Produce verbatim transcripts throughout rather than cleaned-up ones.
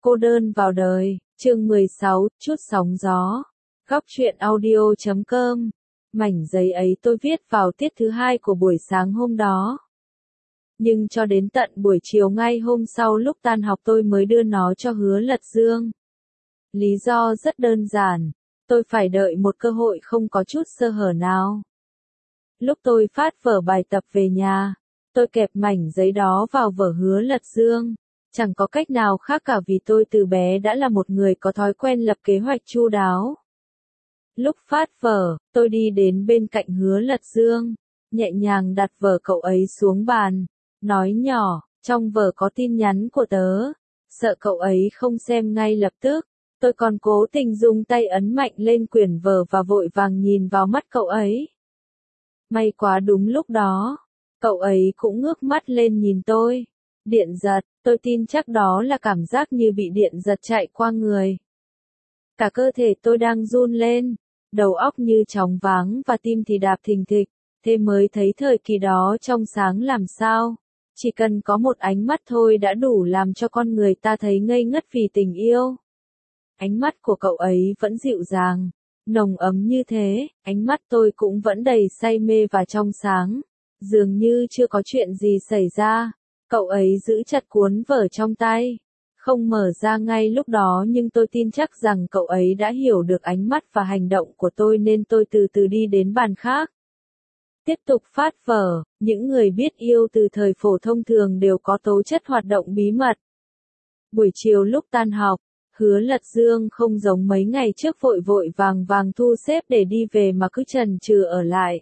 Cô đơn vào đời, chương mười sáu, chút sóng gió. Góc truyện audio chấm com. Mảnh giấy ấy tôi viết vào tiết thứ hai của buổi sáng hôm đó. Nhưng cho đến tận buổi chiều ngay hôm sau lúc tan học tôi mới đưa nó cho Hứa Lật Dương. Lý do rất đơn giản, tôi phải đợi một cơ hội không có chút sơ hở nào. Lúc tôi phát vở bài tập về nhà, tôi kẹp mảnh giấy đó vào vở Hứa Lật Dương. Chẳng có cách nào khác cả vì tôi từ bé đã là một người có thói quen lập kế hoạch chu đáo. Lúc phát vở, tôi đi đến bên cạnh Hứa Lật Dương, nhẹ nhàng đặt vở cậu ấy xuống bàn, nói nhỏ, trong vở có tin nhắn của tớ, sợ cậu ấy không xem ngay lập tức, tôi còn cố tình dùng tay ấn mạnh lên quyển vở và vội vàng nhìn vào mắt cậu ấy. May quá đúng lúc đó, cậu ấy cũng ngước mắt lên nhìn tôi. Điện giật, tôi tin chắc đó là cảm giác như bị điện giật chạy qua người. Cả cơ thể tôi đang run lên, đầu óc như chóng váng và tim thì đạp thình thịch, thế mới thấy thời kỳ đó trong sáng làm sao. Chỉ cần có một ánh mắt thôi đã đủ làm cho con người ta thấy ngây ngất vì tình yêu. Ánh mắt của cậu ấy vẫn dịu dàng, nồng ấm như thế, ánh mắt tôi cũng vẫn đầy say mê và trong sáng, dường như chưa có chuyện gì xảy ra. Cậu ấy giữ chặt cuốn vở trong tay, không mở ra ngay lúc đó nhưng tôi tin chắc rằng cậu ấy đã hiểu được ánh mắt và hành động của tôi nên tôi từ từ đi đến bàn khác. Tiếp tục phát vở, những người biết yêu từ thời phổ thông thường đều có tố chất hoạt động bí mật. Buổi chiều lúc tan học, Hứa Lật Dương không giống mấy ngày trước vội vội vàng vàng thu xếp để đi về mà cứ chần chừ ở lại.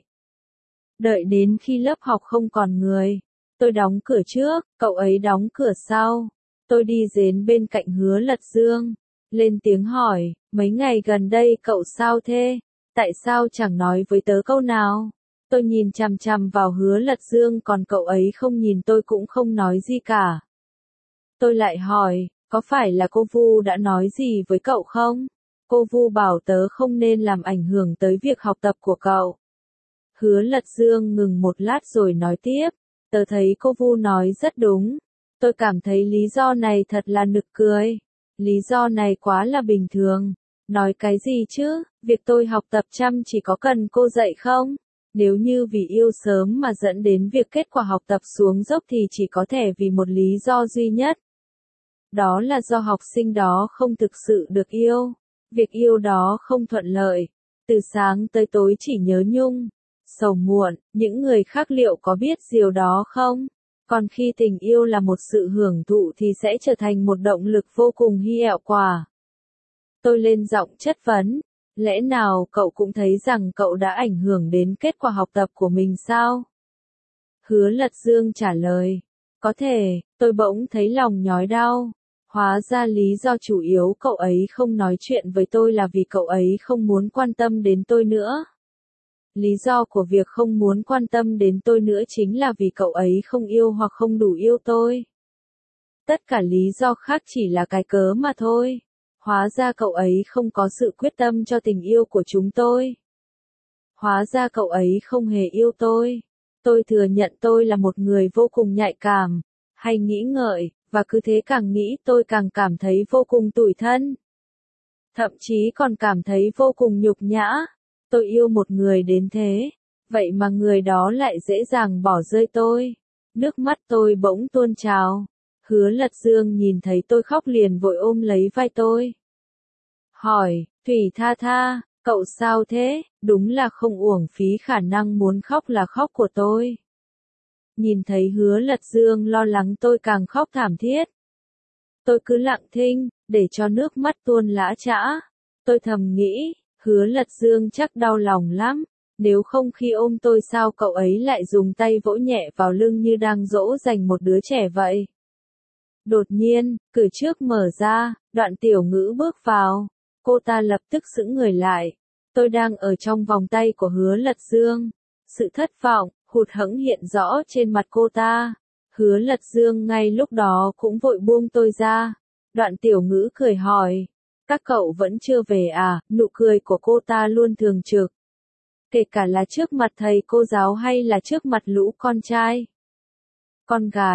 Đợi đến khi lớp học không còn người. Tôi đóng cửa trước, cậu ấy đóng cửa sau. Tôi đi đến bên cạnh Hứa Lật Dương, lên tiếng hỏi, mấy ngày gần đây cậu sao thế? Tại sao chẳng nói với tớ câu nào? Tôi nhìn chằm chằm vào Hứa Lật Dương còn cậu ấy không nhìn tôi cũng không nói gì cả. Tôi lại hỏi, có phải là cô Vu đã nói gì với cậu không? Cô Vu bảo tớ không nên làm ảnh hưởng tới việc học tập của cậu. Hứa Lật Dương ngừng một lát rồi nói tiếp. Tớ thấy cô Vu nói rất đúng. Tôi cảm thấy lý do này thật là nực cười. Lý do này quá là bình thường. Nói cái gì chứ, việc tôi học tập chăm chỉ có cần cô dạy không? Nếu như vì yêu sớm mà dẫn đến việc kết quả học tập xuống dốc thì chỉ có thể vì một lý do duy nhất. Đó là do học sinh đó không thực sự được yêu. Việc yêu đó không thuận lợi. Từ sáng tới tối chỉ nhớ nhung, sầu muộn, những người khác liệu có biết điều đó không? Còn khi tình yêu là một sự hưởng thụ thì sẽ trở thành một động lực vô cùng hy hẹo quả. Tôi lên giọng chất vấn, lẽ nào cậu cũng thấy rằng cậu đã ảnh hưởng đến kết quả học tập của mình sao? Hứa Lật Dương trả lời, có thể, tôi bỗng thấy lòng nhói đau. Hóa ra lý do chủ yếu cậu ấy không nói chuyện với tôi là vì cậu ấy không muốn quan tâm đến tôi nữa. Lý do của việc không muốn quan tâm đến tôi nữa chính là vì cậu ấy không yêu hoặc không đủ yêu tôi. Tất cả lý do khác chỉ là cái cớ mà thôi. Hóa ra cậu ấy không có sự quyết tâm cho tình yêu của chúng tôi. Hóa ra cậu ấy không hề yêu tôi. Tôi thừa nhận tôi là một người vô cùng nhạy cảm, hay nghĩ ngợi, và cứ thế càng nghĩ tôi càng cảm thấy vô cùng tủi thân. Thậm chí còn cảm thấy vô cùng nhục nhã. Tôi yêu một người đến thế, vậy mà người đó lại dễ dàng bỏ rơi tôi. Nước mắt tôi bỗng tuôn trào. Hứa Lật Dương nhìn thấy tôi khóc liền vội ôm lấy vai tôi. Hỏi, Thủy Tha Tha, cậu sao thế? Đúng là không uổng phí khả năng muốn khóc là khóc của tôi. Nhìn thấy Hứa Lật Dương lo lắng tôi càng khóc thảm thiết. Tôi cứ lặng thinh, để cho nước mắt tuôn lã chã. Tôi thầm nghĩ, Hứa Lật Dương chắc đau lòng lắm, nếu không khi ôm tôi sao cậu ấy lại dùng tay vỗ nhẹ vào lưng như đang dỗ dành một đứa trẻ vậy. Đột nhiên, cửa trước mở ra, Đoạn Tiểu Ngữ bước vào, cô ta lập tức sững người lại. Tôi đang ở trong vòng tay của Hứa Lật Dương. Sự thất vọng, hụt hẫng hiện rõ trên mặt cô ta. Hứa Lật Dương ngay lúc đó cũng vội buông tôi ra. Đoạn Tiểu Ngữ cười hỏi. Các cậu vẫn chưa về à? Nụ cười của cô ta luôn thường trực. Kể cả là trước mặt thầy cô giáo hay là trước mặt lũ con trai. Con gái,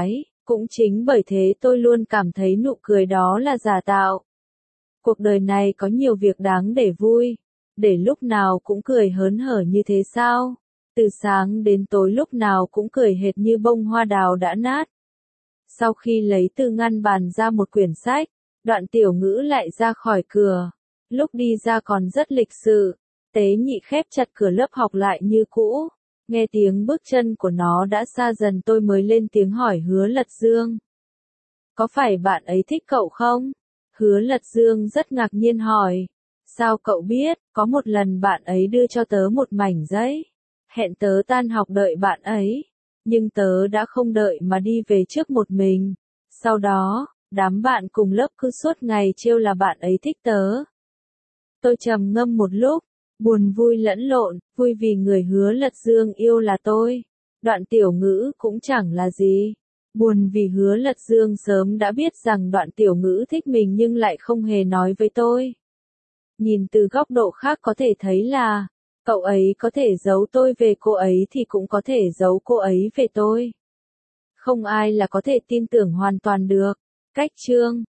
Cũng chính bởi thế tôi luôn cảm thấy nụ cười đó là giả tạo. Cuộc đời này có nhiều việc đáng để vui, để lúc nào cũng cười hớn hở như thế sao? Từ sáng đến tối lúc nào cũng cười hệt như bông hoa đào đã nát. Sau khi lấy từ ngăn bàn ra một quyển sách, Đoạn Tiểu Ngữ lại ra khỏi cửa. Lúc đi ra còn rất lịch sự, Tế Nhị khép chặt cửa lớp học lại như cũ. Nghe tiếng bước chân của nó đã xa dần tôi mới lên tiếng hỏi Hứa Lật Dương. Có phải bạn ấy thích cậu không? Hứa Lật Dương rất ngạc nhiên hỏi. Sao cậu biết? Có một lần bạn ấy đưa cho tớ một mảnh giấy. Hẹn tớ tan học đợi bạn ấy. Nhưng tớ đã không đợi mà đi về trước một mình. Sau đó, đám bạn cùng lớp cứ suốt ngày trêu là bạn ấy thích tớ. Tôi trầm ngâm một lúc, buồn vui lẫn lộn, vui vì người Hứa Lật Dương yêu là tôi. Đoạn Tiểu Ngữ cũng chẳng là gì. Buồn vì Hứa Lật Dương sớm đã biết rằng Đoạn Tiểu Ngữ thích mình nhưng lại không hề nói với tôi. Nhìn từ góc độ khác có thể thấy là, cậu ấy có thể giấu tôi về cô ấy thì cũng có thể giấu cô ấy về tôi. Không ai là có thể tin tưởng hoàn toàn được. Cách chương